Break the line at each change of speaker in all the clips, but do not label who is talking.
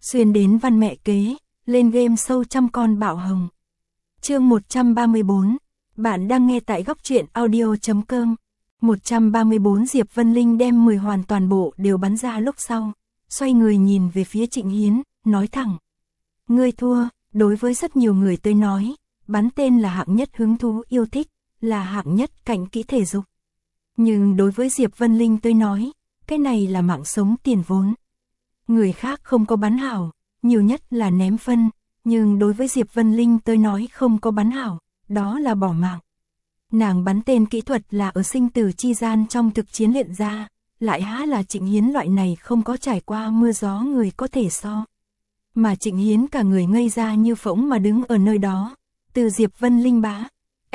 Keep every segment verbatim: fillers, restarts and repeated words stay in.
xuyên đến văn mẹ kế, lên game sâu trăm con bạo hồng. Chương một trăm ba mươi bốn, bạn đang nghe tại góc truyện audio chấm com. một trăm ba mươi bốn Diệp Vân Linh đem mười hoàn toàn bộ đều bắn ra lúc sau, xoay người nhìn về phía Trịnh Hiến, nói thẳng. Ngươi thua, đối với rất nhiều người tôi nói, bắn tên là hạng nhất hứng thú yêu thích, là hạng nhất cạnh kỹ thể dục. Nhưng đối với Diệp Vân Linh tôi nói, cái này là mạng sống tiền vốn. Người khác không có bắn hảo, nhiều nhất là ném phân, nhưng đối với Diệp Vân Linh tôi nói không có bắn hảo, đó là bỏ mạng. Nàng bắn tên kỹ thuật là ở sinh tử chi gian trong thực chiến luyện ra, lại há là Trịnh Hiến loại này không có trải qua mưa gió người có thể so. Mà Trịnh Hiến cả người ngây ra như phỗng mà đứng ở nơi đó, từ Diệp Vân Linh bá,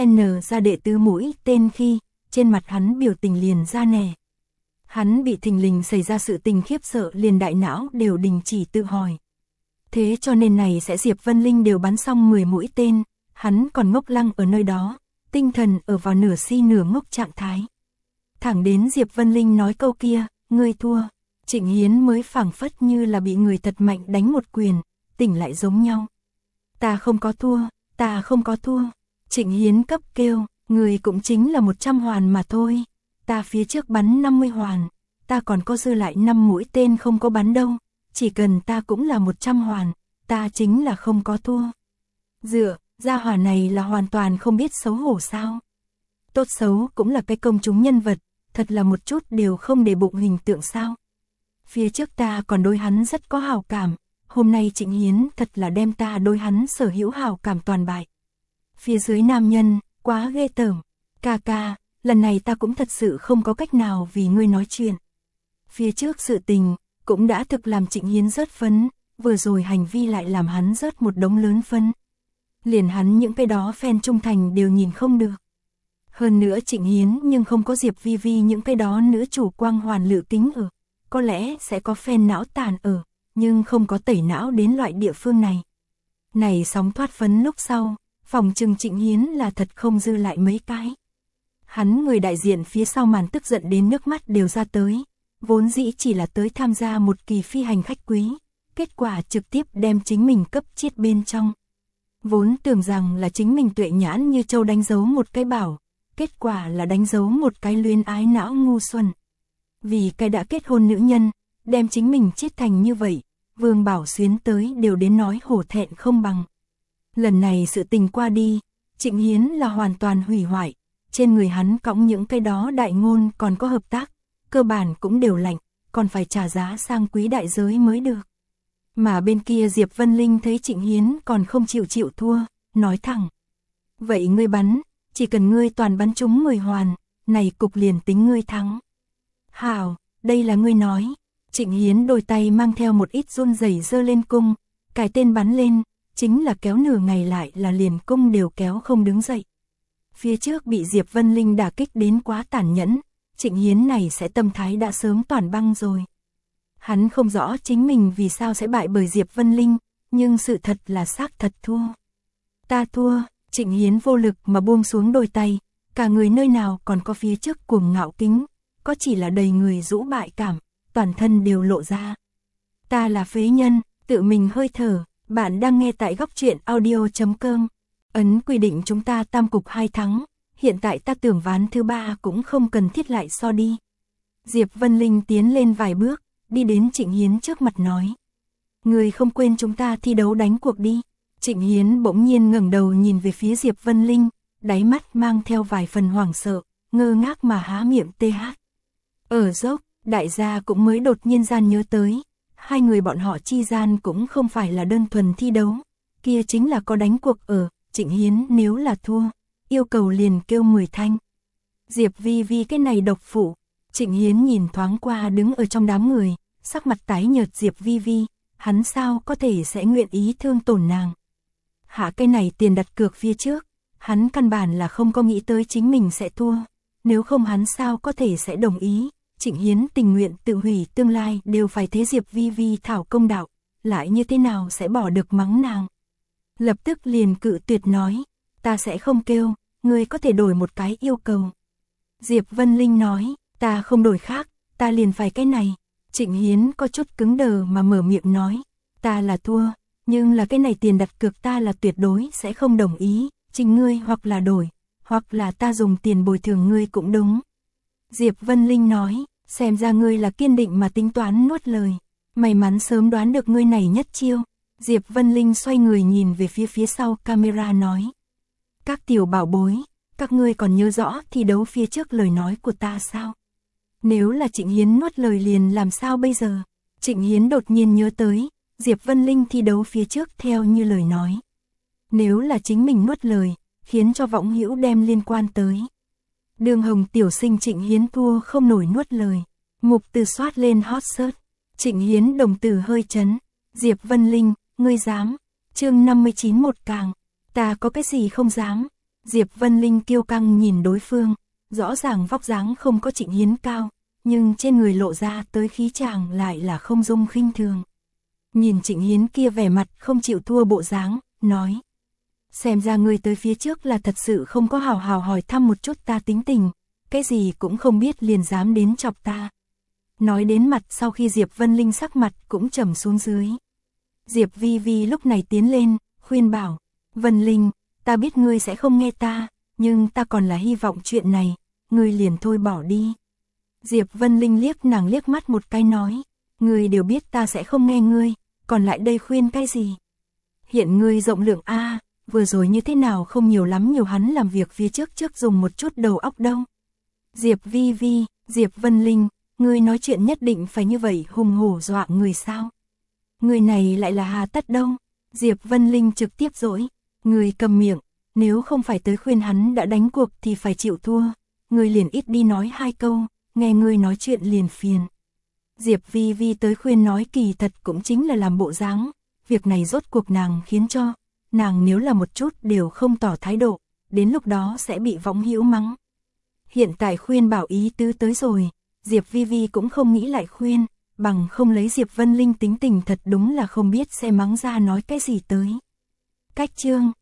N ra đệ tứ mũi tên khi, trên mặt hắn biểu tình liền ra nẻ. Hắn bị thình lình xảy ra sự tình khiếp sợ liền đại não đều đình chỉ tự hỏi. Thế cho nên này sẽ Diệp Vân Linh đều bắn xong mười mũi tên, hắn còn ngốc lăng ở nơi đó, tinh thần ở vào nửa si nửa ngốc trạng thái. Thẳng đến Diệp Vân Linh nói câu kia, ngươi thua, Trịnh Hiến mới phảng phất như là bị người thật mạnh đánh một quyền, tỉnh lại giống nhau. Ta không có thua, ta không có thua, Trịnh Hiến cấp kêu, người cũng chính là một trăm hoàn mà thôi, ta phía trước bắn năm mươi hoàn, ta còn có dư lại năm mũi tên không có bắn đâu, chỉ cần ta cũng là một trăm hoàn, ta chính là không có thua. Dựa, gia hỏa này là hoàn toàn không biết xấu hổ sao. Tốt xấu cũng là cái công chúng nhân vật, thật là một chút đều không để bụng hình tượng sao. Phía trước ta còn đối hắn rất có hào cảm, hôm nay Trịnh Hiến thật là đem ta đối hắn sở hữu hào cảm toàn bại. Phía dưới nam nhân, quá ghê tởm, ca ca, lần này ta cũng thật sự không có cách nào vì ngươi nói chuyện. Phía trước sự tình, cũng đã thực làm Trịnh Hiến rớt phấn, vừa rồi hành vi lại làm hắn rớt một đống lớn phân. Liền hắn những cái đó fan trung thành đều nhìn không được. Hơn nữa Trịnh Hiến nhưng không có Diệp Vi Vi những cái đó nữ chủ quang hoàn lự kính ở. Có lẽ sẽ có fan não tàn ở, nhưng không có tẩy não đến loại địa phương này. Này sóng thoát phấn lúc sau, phòng trừng Trịnh Hiến là thật không dư lại mấy cái. Hắn người đại diện phía sau màn tức giận đến nước mắt đều ra tới, vốn dĩ chỉ là tới tham gia một kỳ phi hành khách quý, kết quả trực tiếp đem chính mình cấp chết bên trong. Vốn tưởng rằng là chính mình tuệ nhãn như châu đánh dấu một cái bảo, kết quả là đánh dấu một cái luyến ái não ngu xuẩn. Vì cái đã kết hôn nữ nhân, đem chính mình chết thành như vậy, Vương Bảo Xuyến tới đều đến nói hổ thẹn không bằng. Lần này sự tình qua đi, Trịnh Hiến là hoàn toàn hủy hoại, trên người hắn cõng những cái đó đại ngôn còn có hợp tác, cơ bản cũng đều lạnh, còn phải trả giá sang quý đại giới mới được. Mà bên kia Diệp Vân Linh thấy Trịnh Hiến còn không chịu chịu thua, nói thẳng. Vậy ngươi bắn, chỉ cần ngươi toàn bắn trúng mười hoàn, này cục liền tính ngươi thắng. Hảo, đây là ngươi nói. Trịnh Hiến đôi tay mang theo một ít run rẩy giơ lên cung, cài tên bắn lên, chính là kéo nửa ngày lại là liền cung đều kéo không đứng dậy. Phía trước bị Diệp Vân Linh đả kích đến quá tàn nhẫn, Trịnh Hiến này sẽ tâm thái đã sớm toàn băng rồi. Hắn không rõ chính mình vì sao sẽ bại bởi Diệp Vân Linh, nhưng sự thật là xác thật thua. Ta thua, Trịnh Hiến vô lực mà buông xuống đôi tay, cả người nơi nào còn có phía trước cuồng ngạo kính, có chỉ là đầy người rũ bại cảm, toàn thân đều lộ ra. Ta là phế nhân, tự mình hơi thở, bạn đang nghe tại góc truyện audio chấm com. Ấn quy định chúng ta tam cục hai thắng, hiện tại ta tưởng ván thứ ba cũng không cần thiết lại so đi. Diệp Vân Linh tiến lên vài bước, đi đến Trịnh Hiến trước mặt nói. Người không quên chúng ta thi đấu đánh cuộc đi. Trịnh Hiến bỗng nhiên ngẩng đầu nhìn về phía Diệp Vân Linh, đáy mắt mang theo vài phần hoảng sợ, ngơ ngác mà há miệng tê hát. Ở dốc, đại gia cũng mới đột nhiên gian nhớ tới, hai người bọn họ chi gian cũng không phải là đơn thuần thi đấu, kia chính là có đánh cuộc ở. Trịnh Hiến nếu là thua, yêu cầu liền kêu mười thanh. Diệp Vi Vi cái này độc phụ. Trịnh Hiến nhìn thoáng qua đứng ở trong đám người, sắc mặt tái nhợt Diệp Vi Vi, hắn sao có thể sẽ nguyện ý thương tổn nàng. Hạ cái này tiền đặt cược phía trước, hắn căn bản là không có nghĩ tới chính mình sẽ thua, nếu không hắn sao có thể sẽ đồng ý. Trịnh Hiến tình nguyện tự hủy tương lai đều phải thế Diệp Vi Vi thảo công đạo, lại như thế nào sẽ bỏ được mắng nàng. Lập tức liền cự tuyệt nói, ta sẽ không kêu, ngươi có thể đổi một cái yêu cầu. Diệp Vân Linh nói, ta không đổi khác, ta liền phải cái này. Trịnh Hiến có chút cứng đờ mà mở miệng nói, ta là thua, nhưng là cái này tiền đặt cược ta là tuyệt đối sẽ không đồng ý, trình ngươi hoặc là đổi, hoặc là ta dùng tiền bồi thường ngươi cũng đúng. Diệp Vân Linh nói, xem ra ngươi là kiên định mà tính toán nuốt lời, may mắn sớm đoán được ngươi này nhất chiêu. Diệp Vân Linh xoay người nhìn về phía phía sau camera nói. Các tiểu bảo bối, các ngươi còn nhớ rõ thi đấu phía trước lời nói của ta sao? Nếu là Trịnh Hiến nuốt lời liền làm sao bây giờ? Trịnh Hiến đột nhiên nhớ tới, Diệp Vân Linh thi đấu phía trước theo như lời nói. Nếu là chính mình nuốt lời, khiến cho Võng Hữu đem liên quan tới. Đường Hồng tiểu sinh Trịnh Hiến thua không nổi nuốt lời. Mục Từ soát lên hot search. Trịnh Hiến đồng tử hơi chấn. Diệp Vân Linh, ngươi dám? Chương năm mươi chín một càng. Ta có cái gì không dám? Diệp Vân Linh kiêu căng nhìn đối phương, rõ ràng vóc dáng không có Trịnh Hiến cao, nhưng trên người lộ ra tới khí chàng lại là không dung khinh thường. Nhìn Trịnh Hiến kia vẻ mặt không chịu thua bộ dáng, nói. Xem ra ngươi tới phía trước là thật sự không có hào hào hỏi thăm một chút ta tính tình, cái gì cũng không biết liền dám đến chọc ta. Nói đến mặt sau khi Diệp Vân Linh sắc mặt cũng trầm xuống dưới. Diệp Vi Vi lúc này tiến lên, khuyên bảo, Vân Linh, ta biết ngươi sẽ không nghe ta, nhưng ta còn là hy vọng chuyện này, ngươi liền thôi bỏ đi. Diệp Vân Linh liếc nàng liếc mắt một cái nói, ngươi đều biết ta sẽ không nghe ngươi, còn lại đây khuyên cái gì? Hiện ngươi rộng lượng a, vừa rồi như thế nào không nhiều lắm nhiều hắn làm việc phía trước trước dùng một chút đầu óc đâu. Diệp Vi Vi, Diệp Vân Linh, ngươi nói chuyện nhất định phải như vậy hùng hổ dọa người sao? Người này lại là hà tất đâu? Diệp Vân Linh trực tiếp dỗi, người cầm miệng, nếu không phải tới khuyên hắn đã đánh cuộc thì phải chịu thua, người liền ít đi nói hai câu, nghe người nói chuyện liền phiền. Diệp Vi Vi tới khuyên nói kỳ thật cũng chính là làm bộ dáng, việc này rốt cuộc nàng khiến cho, nàng nếu là một chút đều không tỏ thái độ, đến lúc đó sẽ bị Võng Hữu mắng. Hiện tại khuyên bảo ý tứ tới rồi, Diệp Vi Vi cũng không nghĩ lại khuyên, bằng không lấy Diệp Vân Linh tính tình thật đúng là không biết sẽ mắng ra nói cái gì tới. Cách chương